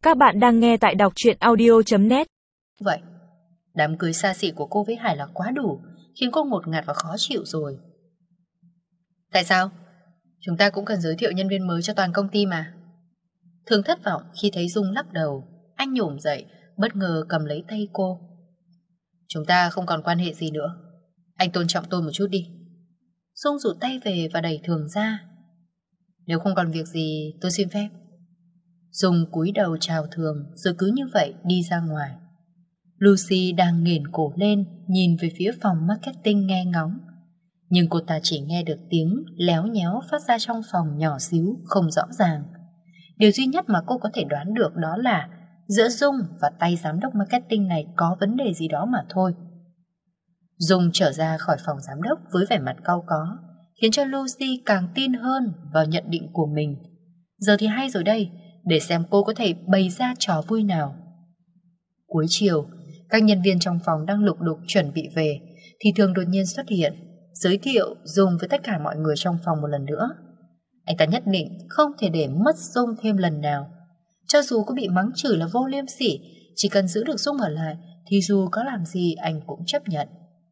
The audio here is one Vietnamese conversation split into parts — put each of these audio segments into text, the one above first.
Các bạn đang nghe tại đọc truyện audio.net. Vậy, đám cưới xa xỉ của cô với Hải là quá đủ, khiến cô ngột ngạt và khó chịu rồi. Tại sao? Chúng ta cũng cần giới thiệu nhân viên mới cho toàn công ty mà. Thường thất vọng khi thấy Dung lắc đầu. Anh nhổm dậy, bất ngờ cầm lấy tay cô. Chúng ta không còn quan hệ gì nữa. Anh tôn trọng tôi một chút đi. Dung rụt tay về và đẩy Thường ra. Nếu không còn việc gì, tôi xin phép. Dung cúi đầu chào Thường, rồi cứ như vậy đi ra ngoài. Lucy đang nghển cổ lên, nhìn về phía phòng marketing nghe ngóng. Nhưng cô ta chỉ nghe được tiếng léo nhéo phát ra trong phòng nhỏ xíu, không rõ ràng. Điều duy nhất mà cô có thể đoán được đó là giữa Dung và tay giám đốc marketing này có vấn đề gì đó mà thôi. Dung trở ra khỏi phòng giám đốc với vẻ mặt cau có, khiến cho Lucy càng tin hơn vào nhận định của mình. Giờ thì hay rồi đây, để xem cô có thể bày ra trò vui nào. Cuối chiều, các nhân viên trong phòng đang lục đục chuẩn bị về, thì Thường đột nhiên xuất hiện, giới thiệu Dung với tất cả mọi người trong phòng một lần nữa. Anh ta nhất định không thể để mất Dung thêm lần nào. Cho dù có bị mắng chửi là vô liêm sỉ, chỉ cần giữ được Dung ở lại thì dù có làm gì anh cũng chấp nhận.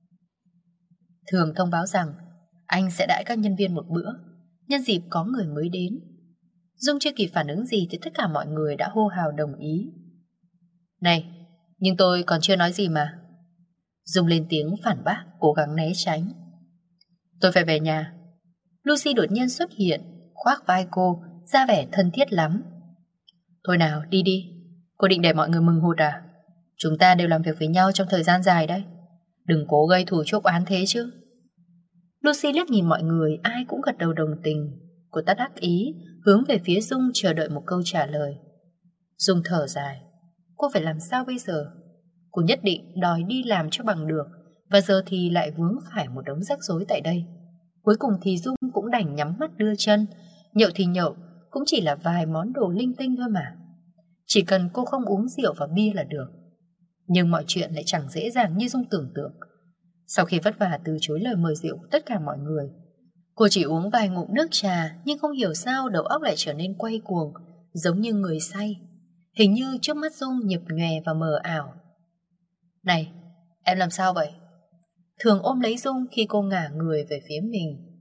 Thường thông báo rằng anh sẽ đãi các nhân viên một bữa, nhân dịp có người mới đến. Dung chưa kịp phản ứng gì thì tất cả mọi người đã hô hào đồng ý. Này, nhưng tôi còn chưa nói gì mà. Dung lên tiếng phản bác, cố gắng né tránh. Tôi phải về nhà. Lucy đột nhiên xuất hiện, khoác vai cô, ra vẻ thân thiết lắm. Thôi nào, đi đi. Cô định để mọi người mừng hụt à? Chúng ta đều làm việc với nhau trong thời gian dài đấy. Đừng cố gây thù chuốc oán thế chứ. Lucy liếc nhìn mọi người, ai cũng gật đầu đồng tình. Cô ta đắc ý, hướng về phía Dung chờ đợi một câu trả lời. Dung thở dài. Cô phải làm sao bây giờ? Cô nhất định đòi đi làm cho bằng được, và giờ thì lại vướng phải một đống rắc rối tại đây. Cuối cùng thì Dung cũng đành nhắm mắt đưa chân. Nhậu thì nhậu, cũng chỉ là vài món đồ linh tinh thôi mà. Chỉ cần cô không uống rượu và bia là được. Nhưng mọi chuyện lại chẳng dễ dàng như Dung tưởng tượng. Sau khi vất vả từ chối lời mời rượu của tất cả mọi người, cô chỉ uống vài ngụm nước trà, nhưng không hiểu sao đầu óc lại trở nên quay cuồng, giống như người say. Hình như trước mắt Dung nhập nhòe và mờ ảo. Này, em làm sao vậy? Thường ôm lấy Dung khi cô ngả người về phía mình.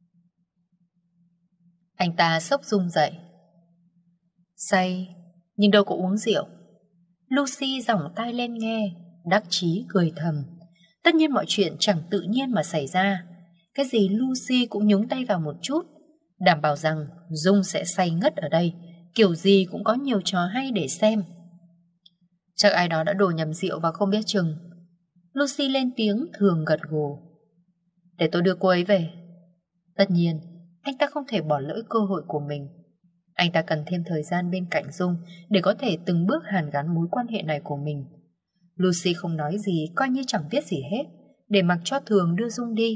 Anh ta xốc Dung dậy. Say, nhưng đâu có uống rượu. Lucy giỏng tai lên nghe, đắc chí cười thầm. Tất nhiên mọi chuyện chẳng tự nhiên mà xảy ra. Cái gì Lucy cũng nhúng tay vào một chút, đảm bảo rằng Dung sẽ say ngất ở đây, kiểu gì cũng có nhiều trò hay để xem. Chắc ai đó đã đổ nhầm rượu và không biết chừng. Lucy lên tiếng, Thường gật gù. Để tôi đưa cô ấy về. Tất nhiên, anh ta không thể bỏ lỡ cơ hội của mình. Anh ta cần thêm thời gian bên cạnh Dung để có thể từng bước hàn gắn mối quan hệ này của mình. Lucy không nói gì, coi như chẳng biết gì hết, để mặc cho Thường đưa Dung đi.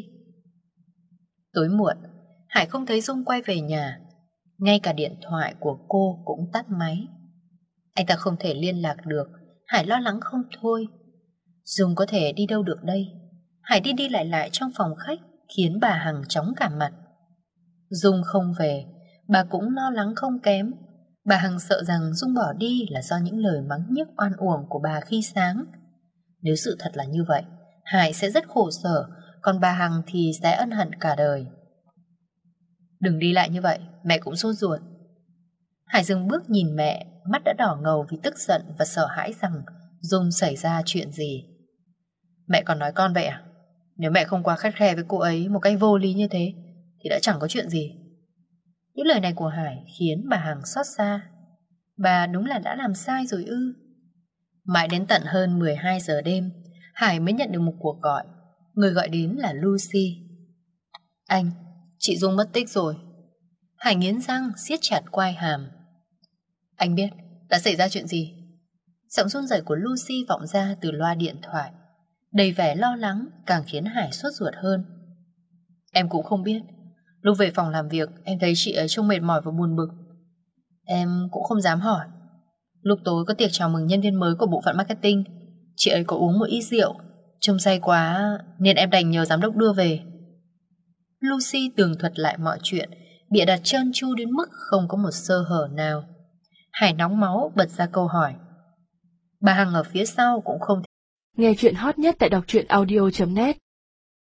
Tối muộn, Hải không thấy Dung quay về nhà. Ngay cả điện thoại của cô cũng tắt máy. Anh ta không thể liên lạc được. Hải lo lắng không thôi. Dung có thể đi đâu được đây? Hải đi đi lại trong phòng khách, khiến bà Hằng chóng cả mặt. Dung không về, bà cũng lo lắng không kém. Bà Hằng sợ rằng Dung bỏ đi là do những lời mắng nhiếc oan uổng của bà khi sáng. Nếu sự thật là như vậy, Hải sẽ rất khổ sở, còn bà Hằng thì sẽ ân hận cả đời. Đừng đi lại như vậy, mẹ cũng sốt ruột. Hải dừng bước nhìn mẹ, mắt đã đỏ ngầu vì tức giận và sợ hãi rằng Dung xảy ra chuyện gì. Mẹ còn nói con vậy à? Nếu mẹ không quá khắt khe với cô ấy một cách vô lý như thế thì đã chẳng có chuyện gì. Những lời này của Hải khiến bà Hằng xót xa. Bà đúng là đã làm sai rồi ư? Mãi đến tận hơn 12 giờ đêm, Hải mới nhận được một cuộc gọi. Người gọi đến là Lucy. Anh, chị Dung mất tích rồi. Hải nghiến răng siết chặt quai hàm. Anh biết đã xảy ra chuyện gì? Giọng run rẩy của Lucy vọng ra từ loa điện thoại, đầy vẻ lo lắng, càng khiến Hải sốt ruột hơn. Em cũng không biết. Lúc về phòng làm việc, em thấy chị ấy trông mệt mỏi và buồn bực. Em cũng không dám hỏi. Lúc tối có tiệc chào mừng nhân viên mới của bộ phận marketing, chị ấy có uống một ít rượu, trông say quá nên em đành nhờ giám đốc đưa về. Lucy tường thuật lại mọi chuyện, bịa đặt trơn tru đến mức không có một sơ hở nào. Hải nóng máu bật ra câu hỏi. Bà Hằng ở phía sau cũng không. Nghe chuyện hot nhất tại đọc truyện audio.net